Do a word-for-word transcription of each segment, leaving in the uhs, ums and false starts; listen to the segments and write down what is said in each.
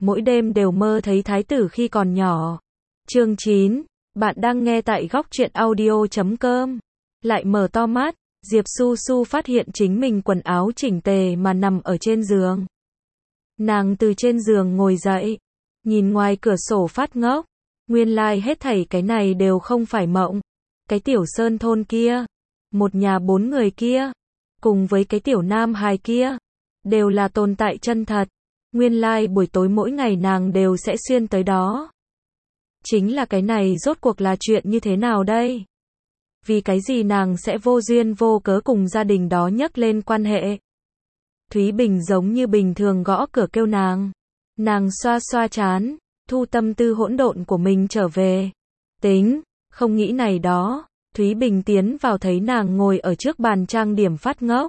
mỗi đêm đều mơ thấy thái tử khi còn nhỏ. Chương chín, bạn đang nghe tại góc truyện audio chấm com. Lại mở to mắt, Diệp Su Su phát hiện chính mình quần áo chỉnh tề mà nằm ở trên giường. Nàng từ trên giường ngồi dậy, nhìn ngoài cửa sổ phát ngốc. Nguyên lai hết thảy cái này đều không phải mộng. Cái tiểu sơn thôn kia, một nhà bốn người kia, cùng với cái tiểu nam hài kia, đều là tồn tại chân thật. Nguyên lai buổi tối mỗi ngày nàng đều sẽ xuyên tới đó. Chính là cái này rốt cuộc là chuyện như thế nào đây? Vì cái gì nàng sẽ vô duyên vô cớ cùng gia đình đó nhắc lên quan hệ? Thúy Bình giống như bình thường gõ cửa kêu nàng. Nàng xoa xoa trán, thu tâm tư hỗn độn của mình trở về. Tính, không nghĩ này đó. Thúy Bình tiến vào thấy nàng ngồi ở trước bàn trang điểm phát ngốc.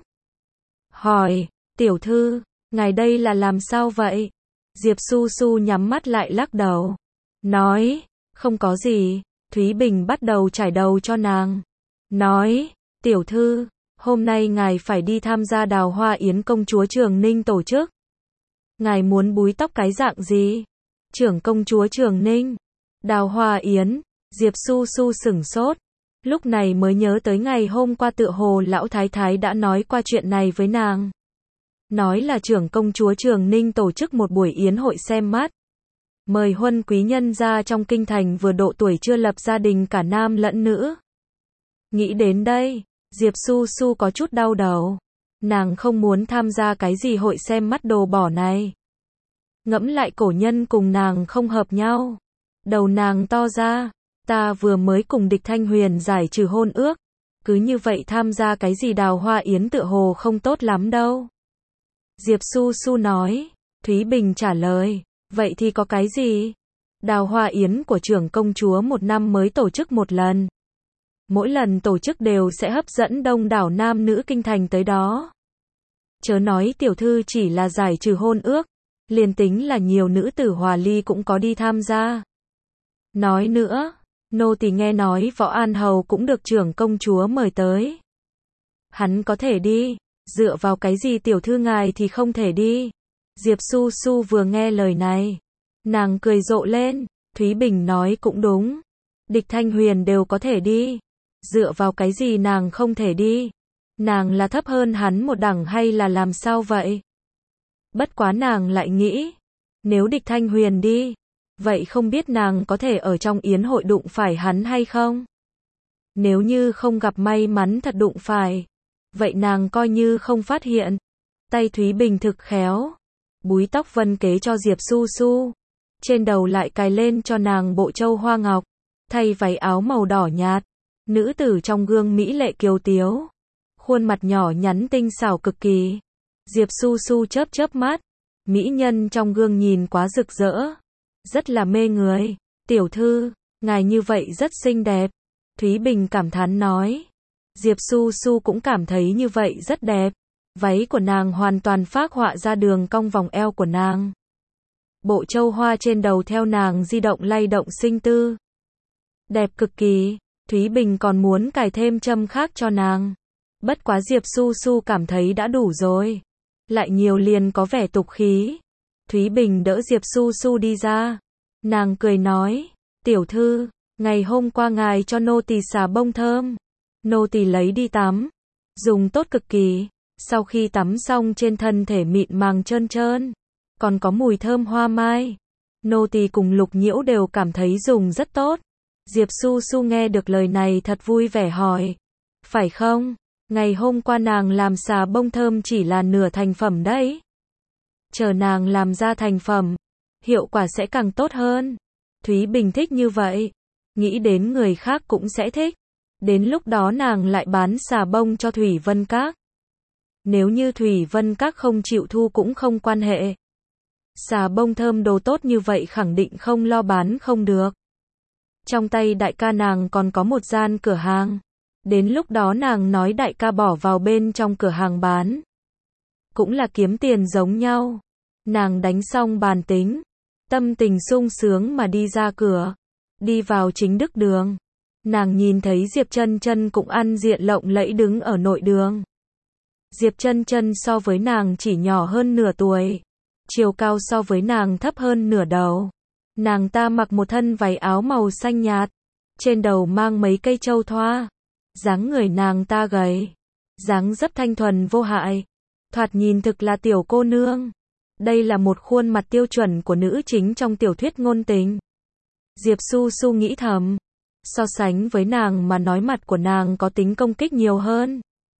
Hỏi, tiểu thư, ngài đây là làm sao vậy? Diệp Su Su nhắm mắt lại lắc đầu. Nói, không có gì. Thúy Bình bắt đầu trải đầu cho nàng. Nói, tiểu thư, hôm nay ngài phải đi tham gia đào hoa yến công chúa Trường Ninh tổ chức. Ngài muốn búi tóc cái dạng gì? Trưởng công chúa Trường Ninh. Đào hoa yến. Diệp Su Su sửng sốt. Lúc này mới nhớ tới ngày hôm qua tựa hồ lão thái thái đã nói qua chuyện này với nàng. Nói là trưởng công chúa Trường Ninh tổ chức một buổi yến hội xem mắt. Mời huân quý nhân ra trong kinh thành vừa độ tuổi chưa lập gia đình cả nam lẫn nữ. Nghĩ đến đây, Diệp Su Su có chút đau đầu. Nàng không muốn tham gia cái gì hội xem mắt đồ bỏ này. Ngẫm lại cổ nhân cùng nàng không hợp nhau. Đầu nàng to ra. Ta vừa mới cùng Địch Thanh Huyền giải trừ hôn ước. Cứ như vậy tham gia cái gì đào hoa yến tựa hồ không tốt lắm đâu. Diệp Su Su nói. Thúy Bình trả lời. Vậy thì có cái gì? Đào hoa yến của trưởng công chúa một năm mới tổ chức một lần. Mỗi lần tổ chức đều sẽ hấp dẫn đông đảo nam nữ kinh thành tới đó. Chớ nói tiểu thư chỉ là giải trừ hôn ước. Liền tính là nhiều nữ tử hòa ly cũng có đi tham gia. Nói nữa, nô tỳ nghe nói Võ An Hầu cũng được trưởng công chúa mời tới. Hắn có thể đi, dựa vào cái gì tiểu thư ngài thì không thể đi. Diệp Su Su vừa nghe lời này, nàng cười rộ lên. Thúy Bình nói cũng đúng. Địch Thanh Huyền đều có thể đi. Dựa vào cái gì nàng không thể đi? Nàng là thấp hơn hắn một đẳng hay là làm sao vậy? Bất quá nàng lại nghĩ, nếu Địch Thanh Huyền đi, vậy không biết nàng có thể ở trong yến hội đụng phải hắn hay không? Nếu như không gặp may mắn thật đụng phải, vậy nàng coi như không phát hiện. Tay Thúy Bình thực khéo, búi tóc vân kế cho Diệp Su Su, trên đầu lại cài lên cho nàng bộ châu hoa ngọc, thay váy áo màu đỏ nhạt. Nữ tử trong gương mỹ lệ kiều tiếu, khuôn mặt nhỏ nhắn tinh xảo cực kỳ. Diệp Su Su chớp chớp mắt, mỹ nhân trong gương nhìn quá rực rỡ, rất là mê người. Tiểu thư, ngài như vậy rất xinh đẹp. Thúy Bình cảm thán nói. Diệp Su Su cũng cảm thấy như vậy rất đẹp. Váy của nàng hoàn toàn phác họa ra đường cong vòng eo của nàng. Bộ châu hoa trên đầu theo nàng di động lay động sinh tư. Đẹp cực kỳ. Thúy Bình còn muốn cài thêm châm khác cho nàng. Bất quá Diệp Su Su cảm thấy đã đủ rồi. Lại nhiều liền có vẻ tục khí. Thúy Bình đỡ Diệp Su Su đi ra. Nàng cười nói. Tiểu thư, ngày hôm qua ngài cho nô tỳ xà bông thơm. Nô tỳ lấy đi tắm. Dùng tốt cực kỳ. Sau khi tắm xong trên thân thể mịn màng trơn trơn. Còn có mùi thơm hoa mai. Nô tỳ cùng Lục Nhiễu đều cảm thấy dùng rất tốt. Diệp Su Su nghe được lời này thật vui vẻ hỏi. Phải không? Ngày hôm qua nàng làm xà bông thơm chỉ là nửa thành phẩm đấy. Chờ nàng làm ra thành phẩm, hiệu quả sẽ càng tốt hơn. Thúy Bình thích như vậy. Nghĩ đến người khác cũng sẽ thích. Đến lúc đó nàng lại bán xà bông cho Thủy Vân Các. Nếu như Thủy Vân Các không chịu thu cũng không quan hệ. Xà bông thơm đồ tốt như vậy khẳng định không lo bán không được. Trong tay đại ca nàng còn có một gian cửa hàng. Đến lúc đó nàng nói đại ca bỏ vào bên trong cửa hàng bán. Cũng là kiếm tiền giống nhau. Nàng đánh xong bàn tính. Tâm tình sung sướng mà đi ra cửa. Đi vào chính đức đường. Nàng nhìn thấy Diệp Chân Chân cũng ăn diện lộng lẫy đứng ở nội đường. Diệp Chân Chân so với nàng chỉ nhỏ hơn nửa tuổi. chiều cao so với nàng thấp hơn nửa đầu. Nàng ta mặc một thân váy áo màu xanh nhạt, trên đầu mang mấy cây châu thoa. Dáng người nàng ta gầy, dáng dấp thanh thuần vô hại, thoạt nhìn thực là tiểu cô nương. Đây là một khuôn mặt tiêu chuẩn của nữ chính trong tiểu thuyết ngôn tình. Diệp Su Su nghĩ thầm, so sánh với nàng mà nói mặt của nàng có tính công kích nhiều hơn.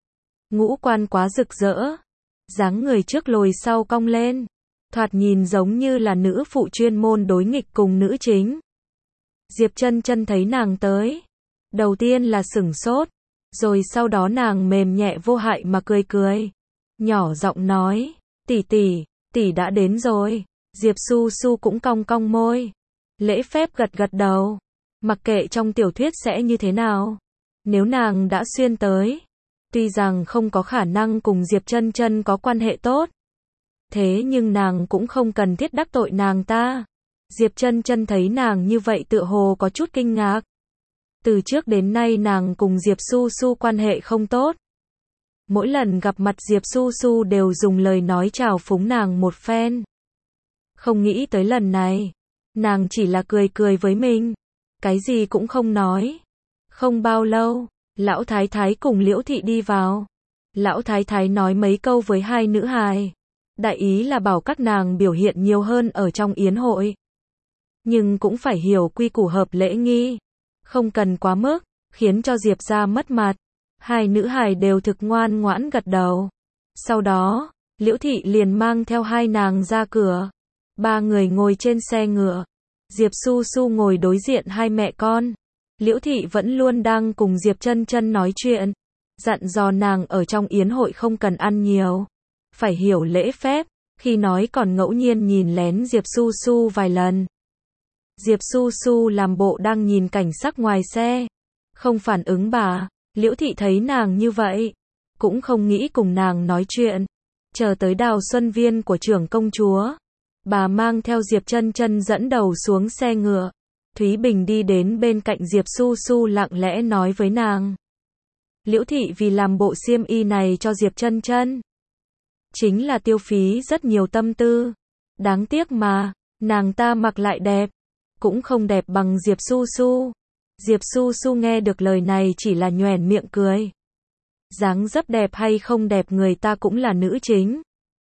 Ngũ quan quá rực rỡ, dáng người trước lồi sau cong lên, thoạt nhìn giống như là nữ phụ chuyên môn đối nghịch cùng nữ chính. Diệp Chân Chân thấy nàng tới, đầu tiên là sửng sốt, rồi sau đó nàng mềm nhẹ vô hại mà cười cười, nhỏ giọng nói, tỷ tỷ, tỷ đã đến rồi. Diệp Su Su cũng cong cong môi, lễ phép gật gật đầu, mặc kệ trong tiểu thuyết sẽ như thế nào, nếu nàng đã xuyên tới, tuy rằng không có khả năng cùng Diệp Chân Chân có quan hệ tốt, thế nhưng nàng cũng không cần thiết đắc tội nàng ta. Diệp Chân Chân thấy nàng như vậy tựa hồ có chút kinh ngạc. Từ trước đến nay nàng cùng Diệp Su Su quan hệ không tốt. Mỗi lần gặp mặt Diệp Su Su đều dùng lời nói chào phúng nàng một phen. Không nghĩ tới lần này, nàng chỉ là cười cười với mình, cái gì cũng không nói. Không bao lâu, Lão Thái Thái cùng Liễu Thị đi vào. Lão Thái Thái nói mấy câu với hai nữ hài, đại ý là bảo các nàng biểu hiện nhiều hơn ở trong yến hội. Nhưng cũng phải hiểu quy củ hợp lễ nghi, không cần quá mức, khiến cho Diệp gia mất mặt. Hai nữ hài đều thực ngoan ngoãn gật đầu. Sau đó, Liễu Thị liền mang theo hai nàng ra cửa. Ba người ngồi trên xe ngựa. Diệp Su Su ngồi đối diện hai mẹ con. Liễu Thị vẫn luôn đang cùng Diệp Chân Chân nói chuyện, dặn dò nàng ở trong yến hội không cần ăn nhiều, phải hiểu lễ phép, khi nói còn ngẫu nhiên nhìn lén Diệp Su Su vài lần. Diệp Su Su làm bộ đang nhìn cảnh sắc ngoài xe, không phản ứng bà. Liễu Thị thấy nàng như vậy, cũng không nghĩ cùng nàng nói chuyện. Chờ tới Đào Xuân Viên của trưởng công chúa, bà mang theo Diệp Chân Chân dẫn đầu xuống xe ngựa. Thúy Bình đi đến bên cạnh Diệp Su Su lặng lẽ nói với nàng. Liễu Thị vì làm bộ xiêm y này cho Diệp Chân Chân, chính là tiêu phí rất nhiều tâm tư. Đáng tiếc mà, nàng ta mặc lại đẹp, cũng không đẹp bằng Diệp Su Su. Diệp Su Su nghe được lời này chỉ là nhoẻn miệng cười. Dáng dấp đẹp hay không đẹp người ta cũng là nữ chính,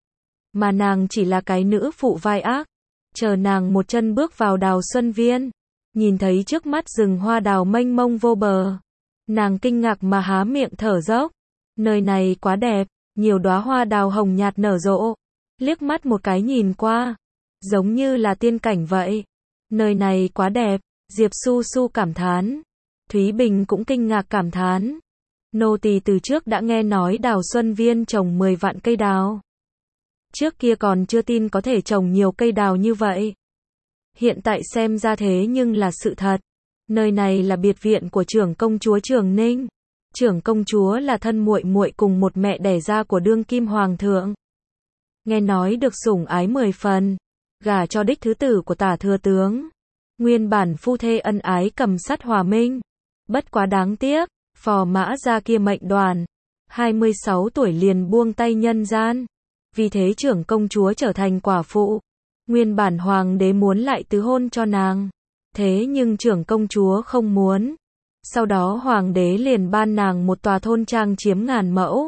mà nàng chỉ là cái nữ phụ vai ác. Chờ nàng một chân bước vào Đào Xuân Viên, nhìn thấy trước mắt rừng hoa đào mênh mông vô bờ, nàng kinh ngạc mà há miệng thở dốc. Nơi này quá đẹp, nhiều đóa hoa đào hồng nhạt nở rộ, liếc mắt một cái nhìn qua, giống như là tiên cảnh vậy. Nơi này quá đẹp, Diệp Su Su cảm thán. Thúy Bình cũng kinh ngạc cảm thán. Nô tỳ từ trước đã nghe nói Đào Xuân Viên trồng mười vạn cây đào. Trước kia còn chưa tin có thể trồng nhiều cây đào như vậy. Hiện tại xem ra thế nhưng là sự thật. Nơi này là biệt viện của trưởng công chúa Trường Ninh. Trưởng công chúa là thân muội muội cùng một mẹ đẻ ra của đương kim hoàng thượng. Nghe nói được sủng ái mười phần, gả cho đích thứ tử của Tả thừa tướng. Nguyên bản phu thê ân ái cầm sắt hòa minh. Bất quá đáng tiếc, phò mã gia kia mệnh đoàn, hai mươi sáu tuổi liền buông tay nhân gian. Vì thế trưởng công chúa trở thành quả phụ. Nguyên bản hoàng đế muốn lại tứ hôn cho nàng, thế nhưng trưởng công chúa không muốn. Sau đó hoàng đế liền ban nàng một tòa thôn trang chiếm ngàn mẫu.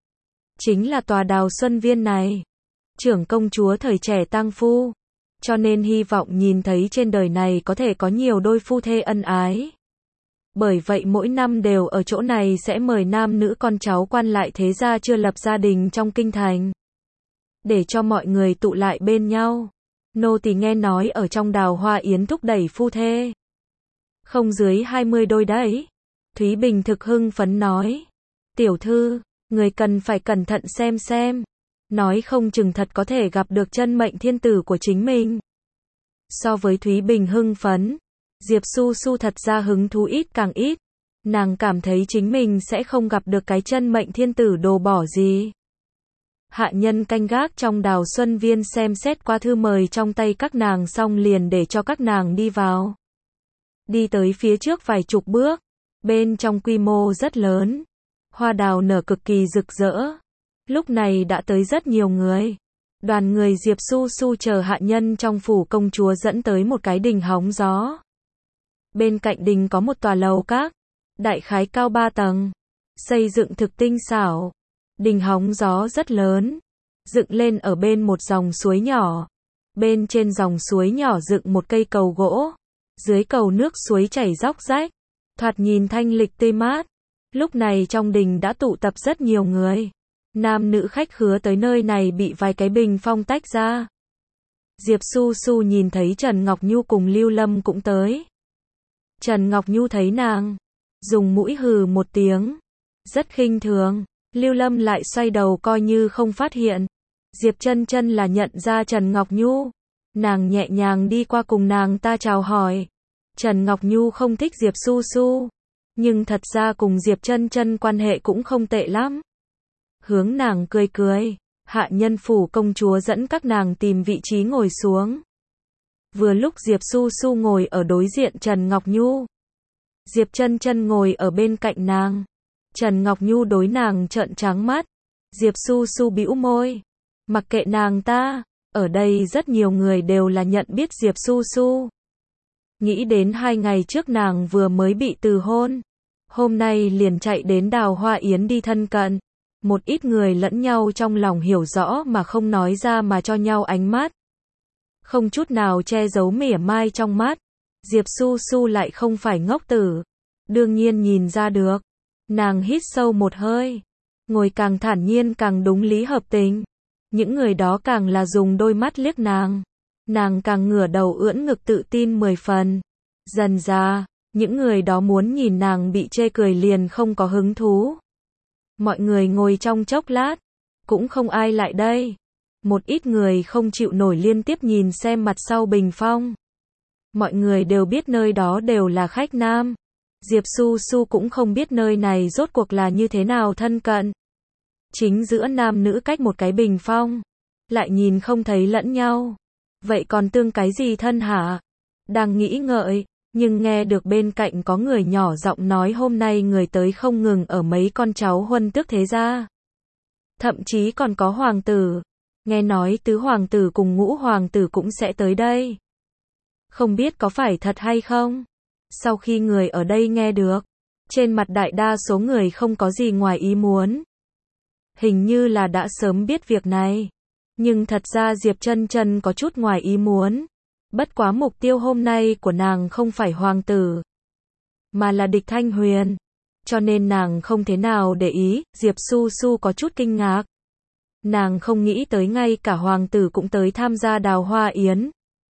Chính là tòa Đào Xuân Viên này. Trưởng công chúa thời trẻ tang phu, cho nên hy vọng nhìn thấy trên đời này có thể có nhiều đôi phu thê ân ái. Bởi vậy mỗi năm đều ở chỗ này sẽ mời nam nữ con cháu quan lại thế gia chưa lập gia đình trong kinh thành, để cho mọi người tụ lại bên nhau. Nô tỳ nghe nói ở trong Đào Hoa Yến thúc đẩy phu thê không dưới hai mươi đôi đấy. Thúy Bình thực hưng phấn nói. Tiểu thư, người cần phải cẩn thận xem xem. Nói không chừng thật có thể gặp được chân mệnh thiên tử của chính mình. So với Thúy Bình hưng phấn, Diệp Su Su thật ra hứng thú ít càng ít. Nàng cảm thấy chính mình sẽ không gặp được cái chân mệnh thiên tử đồ bỏ gì. Hạ nhân canh gác trong Đào Xuân Viên xem xét qua thư mời trong tay các nàng xong liền để cho các nàng đi vào. Đi tới phía trước vài chục bước, bên trong quy mô rất lớn, hoa đào nở cực kỳ rực rỡ. Lúc này đã tới rất nhiều người. Đoàn người Diệp Su Su chờ hạ nhân trong phủ công chúa dẫn tới một cái đình hóng gió. Bên cạnh đình có một tòa lầu các, đại khái cao ba tầng, xây dựng thực tinh xảo. Đình hóng gió rất lớn, dựng lên ở bên một dòng suối nhỏ. Bên trên dòng suối nhỏ dựng một cây cầu gỗ, dưới cầu nước suối chảy róc rách, thoạt nhìn thanh lịch tươi mát. Lúc này trong đình đã tụ tập rất nhiều người. Nam nữ khách khứa tới nơi này bị vài cái bình phong tách ra. Diệp Su Su nhìn thấy Trần Ngọc Nhu cùng Lưu Lâm cũng tới. Trần Ngọc Nhu thấy nàng, dùng mũi hừ một tiếng, rất khinh thường. Lưu Lâm lại xoay đầu coi như không phát hiện. Diệp Chân Chân là nhận ra Trần Ngọc Nhu, nàng nhẹ nhàng đi qua cùng nàng ta chào hỏi. Trần Ngọc Nhu không thích Diệp Su Su, nhưng thật ra cùng Diệp Chân Chân quan hệ cũng không tệ lắm. Hướng nàng cười cười, hạ nhân phủ công chúa dẫn các nàng tìm vị trí ngồi xuống. Vừa lúc Diệp Su Su ngồi ở đối diện Trần Ngọc Nhu, Diệp Chân Chân ngồi ở bên cạnh nàng. Trần Ngọc Nhu đối nàng trợn trắng mắt. Diệp Su Su bĩu môi, mặc kệ nàng ta, ở đây rất nhiều người đều là nhận biết Diệp Su Su. Nghĩ đến hai ngày trước nàng vừa mới bị từ hôn, hôm nay liền chạy đến Đào Hoa Yến đi thân cận. Một ít người lẫn nhau trong lòng hiểu rõ mà không nói ra mà cho nhau ánh mắt, không chút nào che giấu mỉa mai trong mắt. Diệp Su Su lại không phải ngốc tử, đương nhiên nhìn ra được. Nàng hít sâu một hơi, ngồi càng thản nhiên càng đúng lý hợp tình. Những người đó càng là dùng đôi mắt liếc nàng, nàng càng ngửa đầu ưỡn ngực tự tin mười phần. Dần ra, những người đó muốn nhìn nàng bị chê cười liền không có hứng thú. Mọi người ngồi trong chốc lát, cũng không ai lại đây. Một ít người không chịu nổi liên tiếp nhìn xem mặt sau bình phong. Mọi người đều biết nơi đó đều là khách nam. Diệp Su Su cũng không biết nơi này rốt cuộc là như thế nào thân cận. Chính giữa nam nữ cách một cái bình phong, lại nhìn không thấy lẫn nhau. Vậy còn tương cái gì thân hả? Đang nghĩ ngợi, nhưng nghe được bên cạnh có người nhỏ giọng nói hôm nay người tới không ngừng ở mấy con cháu huân tước thế gia. Thậm chí còn có hoàng tử. Nghe nói tứ hoàng tử cùng ngũ hoàng tử cũng sẽ tới đây. Không biết có phải thật hay không? Sau khi người ở đây nghe được, trên mặt đại đa số người không có gì ngoài ý muốn. Hình như là đã sớm biết việc này. Nhưng thật ra Diệp Chân Chân có chút ngoài ý muốn. Bất quá mục tiêu hôm nay của nàng không phải hoàng tử, mà là Địch Thanh Huyền. Cho nên nàng không thế nào để ý. Diệp Su Su có chút kinh ngạc. Nàng không nghĩ tới ngay cả hoàng tử cũng tới tham gia Đào Hoa Yến.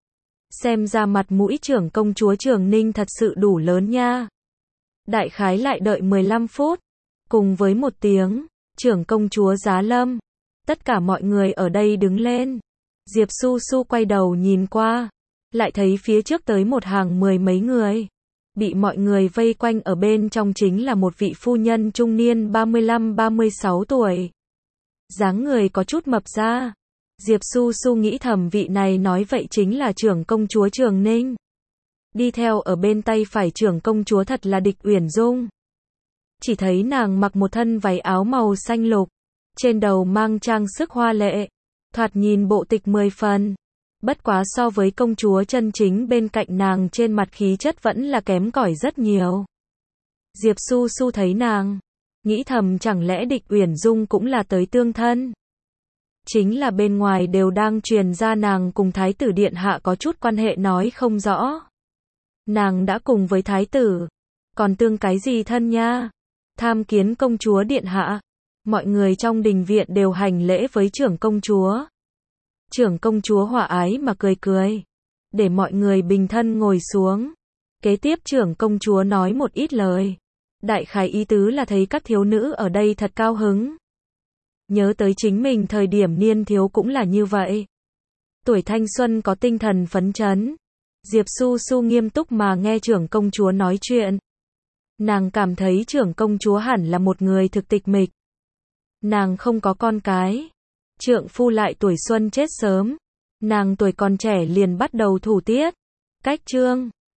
Xem ra mặt mũi trưởng công chúa Trường Ninh thật sự đủ lớn nha. Đại khái lại đợi mười lăm phút. Cùng với một tiếng, trưởng công chúa giá lâm. Tất cả mọi người ở đây đứng lên. Diệp Su Su quay đầu nhìn qua, lại thấy phía trước tới một hàng mười mấy người. Bị mọi người vây quanh ở bên trong chính là một vị phu nhân trung niên ba mươi lăm ba mươi sáu tuổi. Dáng người có chút mập ra. Diệp Su Su nghĩ thầm vị này nói vậy chính là trưởng công chúa Trường Ninh. Đi theo ở bên tay phải trưởng công chúa thật là Địch Uyển Dung. Chỉ thấy nàng mặc một thân váy áo màu xanh lục, trên đầu mang trang sức hoa lệ, thoạt nhìn bộ tịch mười phần. Bất quá so với công chúa chân chính bên cạnh nàng trên mặt khí chất vẫn là kém cỏi rất nhiều. Diệp Su Su thấy nàng, nghĩ thầm chẳng lẽ Địch Uyển Dung cũng là tới tương thân. Chính là bên ngoài đều đang truyền ra nàng cùng Thái tử Điện Hạ có chút quan hệ nói không rõ. Nàng đã cùng với Thái tử, còn tương cái gì thân nha? Tham kiến công chúa Điện Hạ. Mọi người trong đình viện đều hành lễ với trưởng công chúa. Trưởng công chúa hòa ái mà cười cười, để mọi người bình thân ngồi xuống. Kế tiếp trưởng công chúa nói một ít lời. Đại khái ý tứ là thấy các thiếu nữ ở đây thật cao hứng. Nhớ tới chính mình thời điểm niên thiếu cũng là như vậy. Tuổi thanh xuân có tinh thần phấn chấn. Diệp Su Su nghiêm túc mà nghe trưởng công chúa nói chuyện. Nàng cảm thấy trưởng công chúa hẳn là một người thực tịch mịch. Nàng không có con cái. Trượng phu lại tuổi xuân chết sớm. Nàng tuổi còn trẻ liền bắt đầu thủ tiết. Cách trương.